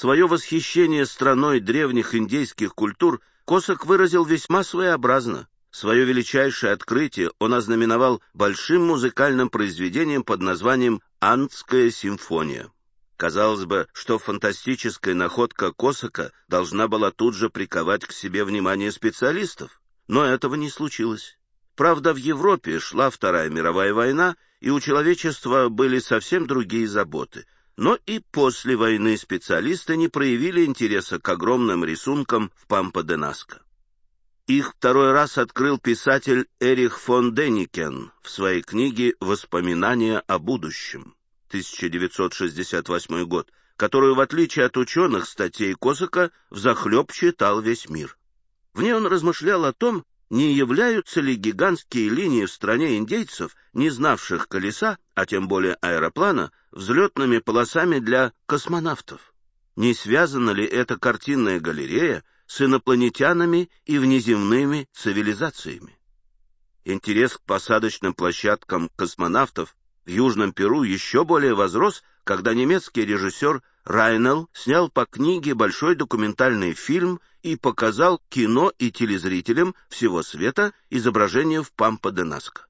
Свое восхищение страной древних индейских культур Косак выразил весьма своеобразно. Свое величайшее открытие он ознаменовал большим музыкальным произведением под названием «Андская симфония». Казалось бы, что фантастическая находка Косака должна была тут же приковать к себе внимание специалистов, но этого не случилось. Правда, в Европе шла Вторая мировая война, и у человечества были совсем другие заботы. Но и после войны специалисты не проявили интереса к огромным рисункам в Пампа-де-Наско. Их второй раз открыл писатель Эрих фон Деникен в своей книге «Воспоминания о будущем», 1968 год, которую, в отличие от ученых статей Косака, взахлеб читал весь мир. В ней он размышлял о том, не являются ли гигантские линии в стране индейцев, не знавших колеса, а тем более аэроплана, взлетными полосами для космонавтов. Не связана ли эта картинная галерея с инопланетянами и внеземными цивилизациями? Интерес к посадочным площадкам космонавтов в Южном Перу еще более возрос, когда немецкий режиссер Райнел снял по книге большой документальный фильм и показал кино и телезрителям всего света изображение в Пампа-де-Наско.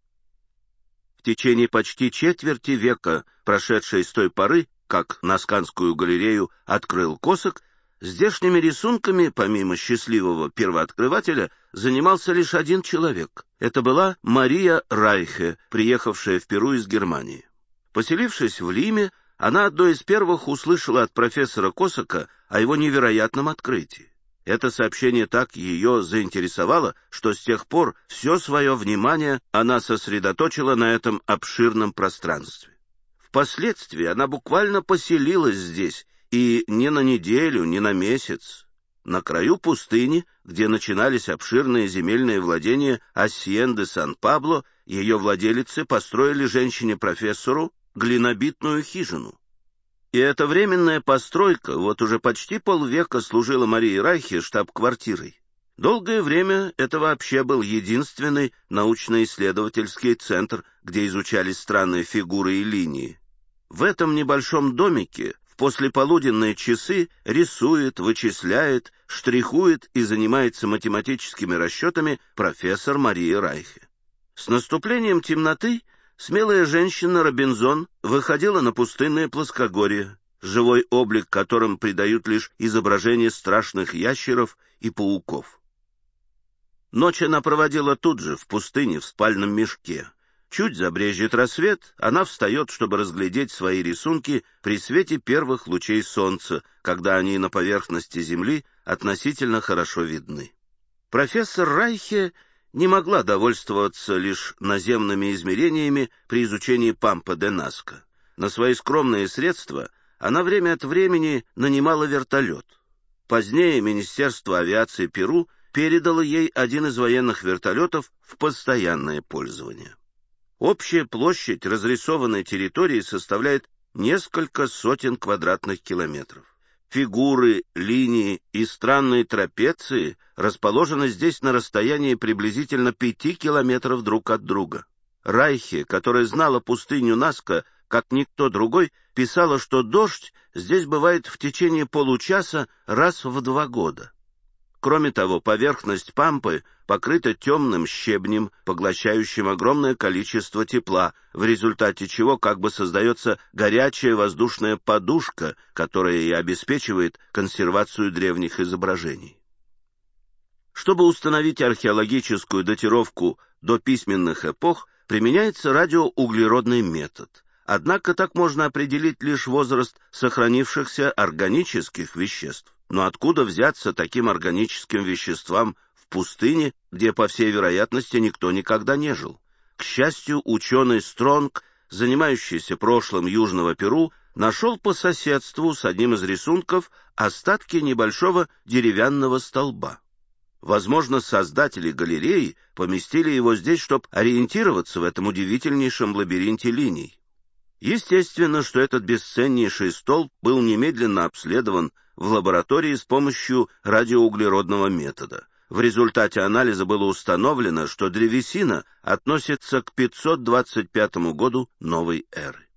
В течение почти четверти века, прошедшей с той поры, как Насканскую галерею открыл Косак, здешними рисунками, помимо счастливого первооткрывателя, занимался лишь один человек. Это была Мария Райхе, приехавшая в Перу из Германии. Поселившись в Лиме, она одной из первых услышала от профессора Косака о его невероятном открытии. Это сообщение так ее заинтересовало, что с тех пор все свое внимание она сосредоточила на этом обширном пространстве. Впоследствии она буквально поселилась здесь, и не на неделю, не на месяц. На краю пустыни, где начинались обширные земельные владения Асьен-де-Сан-Пабло, ее владелицы построили женщине-профессору глинобитную хижину. И эта временная постройка вот уже почти полвека служила Марии Райхе штаб-квартирой. Долгое время это вообще был единственный научно-исследовательский центр, где изучались странные фигуры и линии. В этом небольшом домике в послеполуденные часы рисует, вычисляет, штрихует и занимается математическими расчетами профессор Мария Райхе. С наступлением темноты смелая женщина Робинзон выходила на пустынное плоскогорье, живой облик которым придают лишь изображения страшных ящеров и пауков. Ночь она проводила тут же, в пустыне, в спальном мешке. Чуть забрезжит рассвет, она встает, чтобы разглядеть свои рисунки при свете первых лучей солнца, когда они на поверхности Земли относительно хорошо видны. Профессор Райхе не могла довольствоваться лишь наземными измерениями при изучении Пампа-де-Наско. На свои скромные средства она время от времени нанимала вертолет. Позднее Министерство авиации Перу передало ей один из военных вертолетов в постоянное пользование. Общая площадь разрисованной территории составляет несколько сотен квадратных километров. Фигуры, линии и странные трапеции расположены здесь на расстоянии приблизительно 5 километров друг от друга. Райхе, которая знала пустыню Наска как никто другой, писала, что дождь здесь бывает в течение получаса раз в 2 года. Кроме того, поверхность Пампы покрыта темным щебнем, поглощающим огромное количество тепла, в результате чего как бы создается горячая воздушная подушка, которая и обеспечивает консервацию древних изображений. Чтобы установить археологическую датировку до письменных эпох, применяется радиоуглеродный метод. Однако так можно определить лишь возраст сохранившихся органических веществ. Но откуда взяться таким органическим веществам в пустыне, где, по всей вероятности, никто никогда не жил? К счастью, ученый Стронг, занимающийся прошлым Южного Перу, нашел по соседству с одним из рисунков остатки небольшого деревянного столба. Возможно, создатели галереи поместили его здесь, чтобы ориентироваться в этом удивительнейшем лабиринте линий. Естественно, что этот бесценнейший столб был немедленно обследован в лаборатории с помощью радиоуглеродного метода. В результате анализа было установлено, что древесина относится к 525 году новой эры.